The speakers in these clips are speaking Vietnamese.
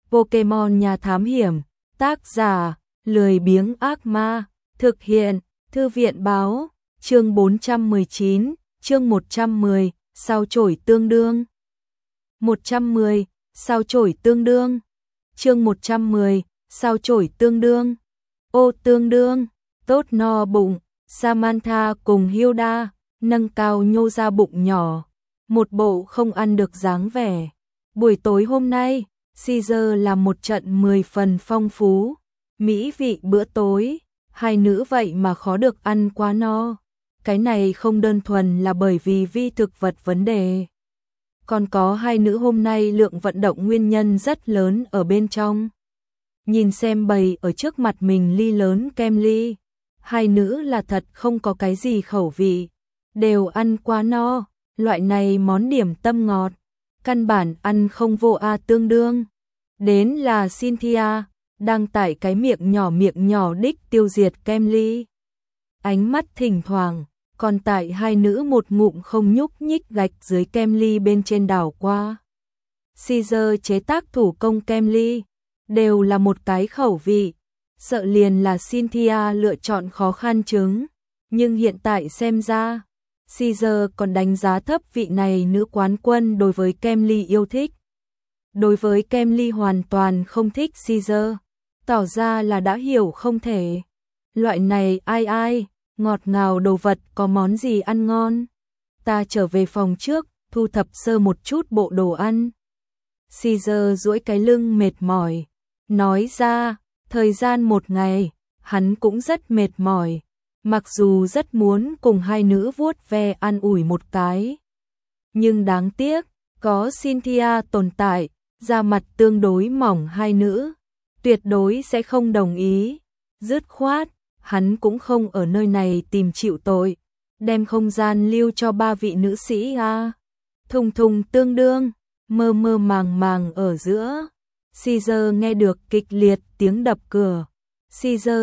Pokemon Nhà Thám Hiểm, tác giả, lười biếng ác ma, thực hiện, Thư viện báo, chương 419, chương 110, sao chổi tương đương. 110, sao chổi tương đương. Chương 110, sao chổi tương đương. Ô tương đương, tốt no bụng, Samantha cùng Hilda, nâng cao nhô ra bụng nhỏ, một bộ không ăn được dáng vẻ. Buổi tối hôm nay, Caesar làm một trận 10 phần phong phú, mỹ vị bữa tối, hai nữ vậy mà khó được ăn quá no. Cái này không đơn thuần là bởi vì vi thực vật vấn đề. Còn có hai nữ hôm nay lượng vận động nguyên nhân rất lớn ở bên trong. Nhìn xem bày ở trước mặt mình ly lớn kem ly, hai nữ là thật không có cái gì khẩu vị, đều ăn quá no, loại này món điểm tâm ngọt, căn bản ăn không vô a tương đương. Đến là Cynthia, đang tại cái miệng nhỏ đích tiêu diệt kem ly. Ánh mắt thỉnh thoảng, còn tại hai nữ một ngụm không nhúc nhích gạch dưới kem ly bên trên đảo qua. Caesar chế tác thủ công kem ly, đều là một cái khẩu vị, sợ liền là Cynthia lựa chọn khó khăn chứng, nhưng hiện tại xem ra, Caesar còn đánh giá thấp vị này nữ quán quân đối với kem ly yêu thích. Đối với kem ly hoàn toàn không thích Caesar, tỏ ra là đã hiểu không thể. Loại này ai, ngọt ngào đồ vật có món gì ăn ngon. Ta trở về phòng trước, thu thập sơ một chút bộ đồ ăn. Caesar duỗi cái lưng mệt mỏi, nói ra, thời gian một ngày, hắn cũng rất mệt mỏi, mặc dù rất muốn cùng hai nữ vuốt ve an ủi một cái. Nhưng đáng tiếc, có Cynthia tồn tại, da mặt tương đối mỏng hai nữ, tuyệt đối sẽ không đồng ý. Dứt khoát, hắn cũng không ở nơi này tìm chịu tội, đem không gian lưu cho ba vị nữ sĩ a. Thùng thùng tương đương, mơ mơ màng màng ở giữa. Caesar nghe được kịch liệt tiếng đập cửa. Caesar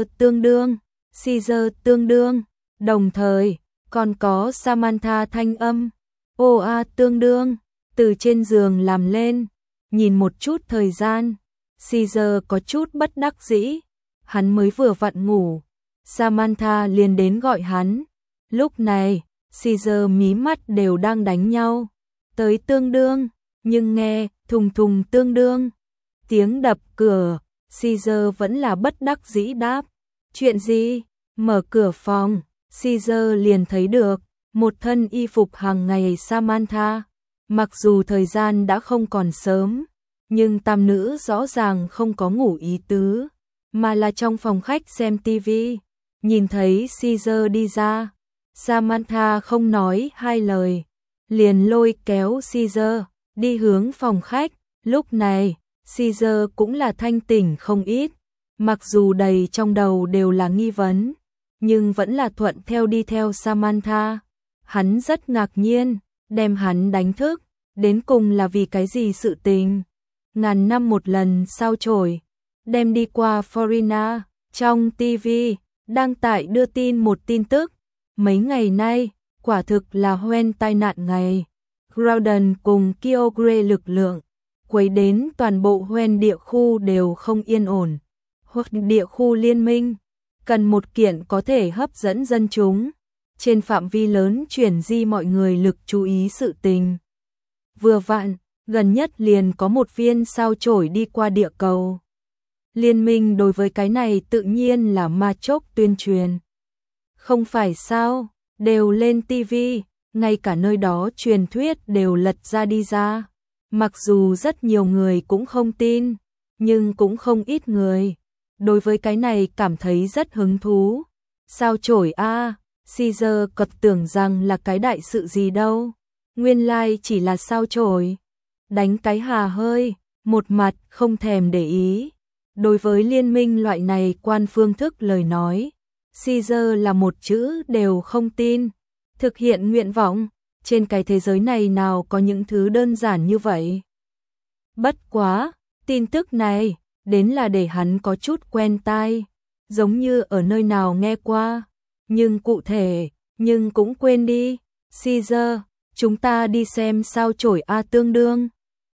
tương đương, đồng thời, còn có Samantha thanh âm. Ô a tương đương, từ trên giường làm lên, nhìn một chút thời gian. Caesar có chút bất đắc dĩ, hắn mới vừa vặn ngủ. Samantha liền đến gọi hắn. Lúc này, Caesar mí mắt đều đang đánh nhau. Tới tương đương, nhưng nghe thùng thùng tương đương. Tiếng đập cửa, Caesar vẫn là bất đắc dĩ đáp. Chuyện gì? Mở cửa phòng, Caesar liền thấy được một thân y phục hàng ngày Samantha. Mặc dù thời gian đã không còn sớm, nhưng tam nữ rõ ràng không có ngủ ý tứ, mà là trong phòng khách xem tivi. Nhìn thấy Caesar đi ra, Samantha không nói hai lời, liền lôi kéo Caesar đi hướng phòng khách. Lúc này, Caesar cũng là thanh tỉnh không ít, mặc dù đầy trong đầu đều là nghi vấn, nhưng vẫn là thuận theo đi theo Samantha. Hắn rất ngạc nhiên, đem hắn đánh thức, đến cùng là vì cái gì sự tình. Ngàn năm một lần sao chổi, đem đi qua Florina. Trong TV đang tại đưa tin một tin tức, mấy ngày nay quả thực là hoen tai nạn ngày. Groudon cùng Kyogre lực lượng quấy đến toàn bộ hoen địa khu đều không yên ổn. Hoặc địa khu liên minh cần một kiện có thể hấp dẫn dân chúng, trên phạm vi lớn chuyển di mọi người lực chú ý sự tình. Vừa vặn, gần nhất liền có một viên sao chổi đi qua địa cầu. Liên minh đối với cái này tự nhiên là ma chốc tuyên truyền. Không phải sao, đều lên TV, ngay cả nơi đó truyền thuyết đều lật ra đi ra. Mặc dù rất nhiều người cũng không tin, nhưng cũng không ít người đối với cái này cảm thấy rất hứng thú. Sao chổi a, Caesar cật tưởng rằng là cái đại sự gì đâu, nguyên lai chỉ là sao chổi. Đánh cái hà hơi, một mặt không thèm để ý. Đối với liên minh loại này quan phương thức lời nói, Caesar là một chữ đều không tin. Thực hiện nguyện vọng, trên cái thế giới này nào có những thứ đơn giản như vậy. Bất quá, tin tức này, đến là để hắn có chút quen tai, giống như ở nơi nào nghe qua, nhưng cụ thể, nhưng cũng quên đi. Caesar, chúng ta đi xem sao chổi a tương đương.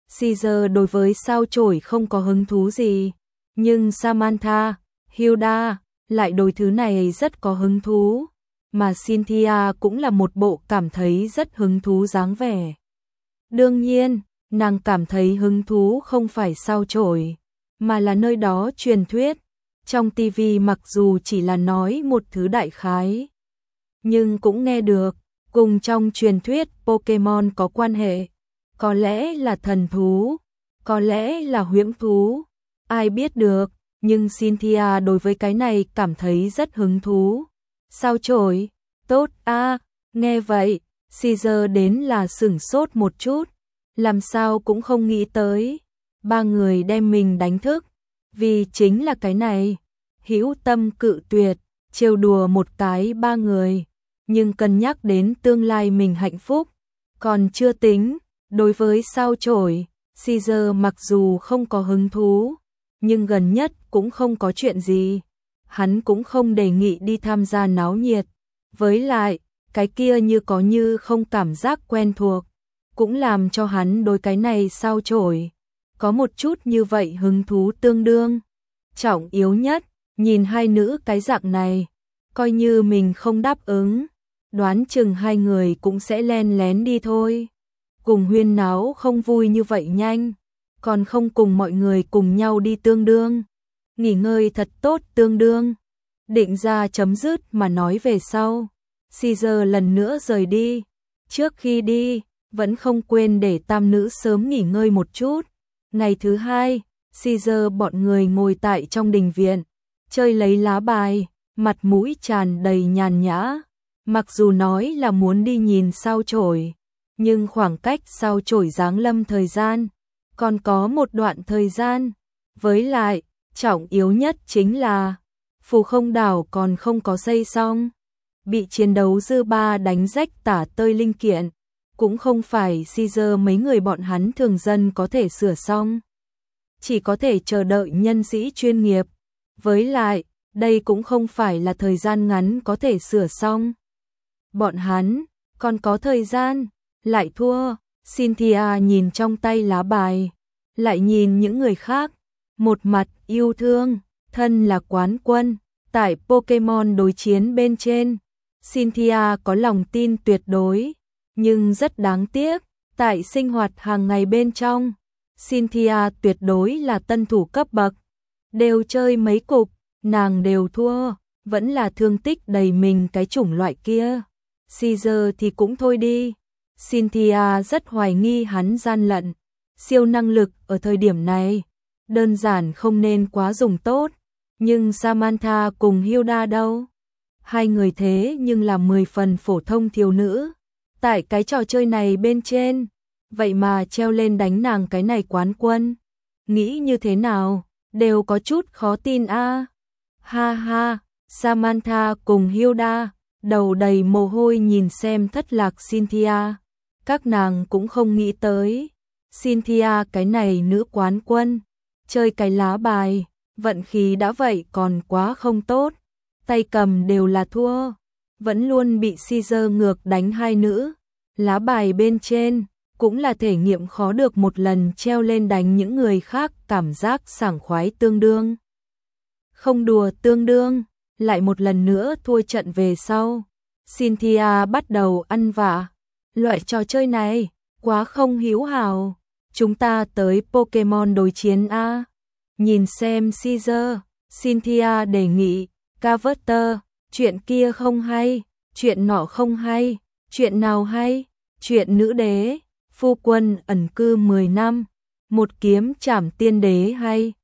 Caesar đối với sao chổi không có hứng thú gì, nhưng Samantha, Hilda lại đối thứ này rất có hứng thú, mà Cynthia cũng là một bộ cảm thấy rất hứng thú dáng vẻ. Đương nhiên, nàng cảm thấy hứng thú không phải sao chổi, mà là nơi đó truyền thuyết. Trong TV mặc dù chỉ là nói một thứ đại khái, nhưng cũng nghe được, cùng trong truyền thuyết Pokemon có quan hệ. Có lẽ là thần thú, có lẽ là huyễn thú, ai biết được, nhưng Cynthia đối với cái này cảm thấy rất hứng thú. Sao chổi, tốt a. Nghe vậy, Caesar đến là sửng sốt một chút, làm sao cũng không nghĩ tới, ba người đem mình đánh thức, vì chính là cái này. Hữu tâm cự tuyệt, trêu đùa một cái ba người, nhưng cân nhắc đến tương lai mình hạnh phúc, còn chưa tính. Đối với sao chổi, Caesar mặc dù không có hứng thú, nhưng gần nhất cũng không có chuyện gì, hắn cũng không đề nghị đi tham gia náo nhiệt. Với lại, cái kia như có như không cảm giác quen thuộc, cũng làm cho hắn đối cái này sao chổi có một chút như vậy hứng thú tương đương. Trọng yếu nhất, nhìn hai nữ cái dạng này, coi như mình không đáp ứng, đoán chừng hai người cũng sẽ len lén đi thôi. Cùng huyên náo không vui như vậy nhanh, còn không cùng mọi người cùng nhau đi tương đương. Nghỉ ngơi thật tốt tương đương. Định ra chấm dứt mà nói về sau. Caesar lần nữa rời đi. Trước khi đi, vẫn không quên để tam nữ sớm nghỉ ngơi một chút. Ngày thứ hai, Caesar bọn người ngồi tại trong đình viện, chơi lấy lá bài, mặt mũi tràn đầy nhàn nhã. Mặc dù nói là muốn đi nhìn sao chổi, nhưng khoảng cách sao chổi giáng lâm thời gian, còn có một đoạn thời gian. Với lại, trọng yếu nhất chính là, phù không đảo còn không có xây xong. Bị chiến đấu dư ba đánh rách tả tơi linh kiện, cũng không phải Caesar mấy người bọn hắn thường dân có thể sửa xong. Chỉ có thể chờ đợi nhân sĩ chuyên nghiệp. Với lại, đây cũng không phải là thời gian ngắn có thể sửa xong. Bọn hắn, còn có thời gian, lại thua. Cynthia nhìn trong tay lá bài, lại nhìn những người khác, một mặt yêu thương, thân là quán quân, tại Pokemon đối chiến bên trên. Cynthia có lòng tin tuyệt đối, nhưng rất đáng tiếc, tại sinh hoạt hàng ngày bên trong, Cynthia tuyệt đối là tân thủ cấp bậc. Đều chơi mấy cục, nàng đều thua, vẫn là thương tích đầy mình cái chủng loại kia. Caesar thì cũng thôi đi. Cynthia rất hoài nghi hắn gian lận, siêu năng lực ở thời điểm này, đơn giản không nên quá dùng tốt. Nhưng Samantha cùng Hilda đâu? Hai người thế nhưng là 10 phần phổ thông thiếu nữ. Tại cái trò chơi này bên trên, vậy mà treo lên đánh nàng cái này quán quân. Nghĩ như thế nào, đều có chút khó tin a. Ha ha, Samantha cùng Hilda, đầu đầy mồ hôi nhìn xem thất lạc Cynthia. Các nàng cũng không nghĩ tới, Cynthia cái này nữ quán quân, chơi cái lá bài, vận khí đã vậy còn quá không tốt, tay cầm đều là thua, vẫn luôn bị Caesar ngược đánh hai nữ. Lá bài bên trên, cũng là thể nghiệm khó được một lần treo lên đánh những người khác, cảm giác sảng khoái tương đương. Không đùa tương đương, lại một lần nữa thua trận về sau. Cynthia bắt đầu ăn vạ. Loại trò chơi này, quá không hữu hảo. Chúng ta tới Pokemon đối chiến a. Nhìn xem Caesar, Cynthia đề nghị, Carver, chuyện kia không hay, chuyện nọ không hay, chuyện nào hay, chuyện nữ đế, phu quân ẩn cư 10 năm, một kiếm trảm tiên đế hay,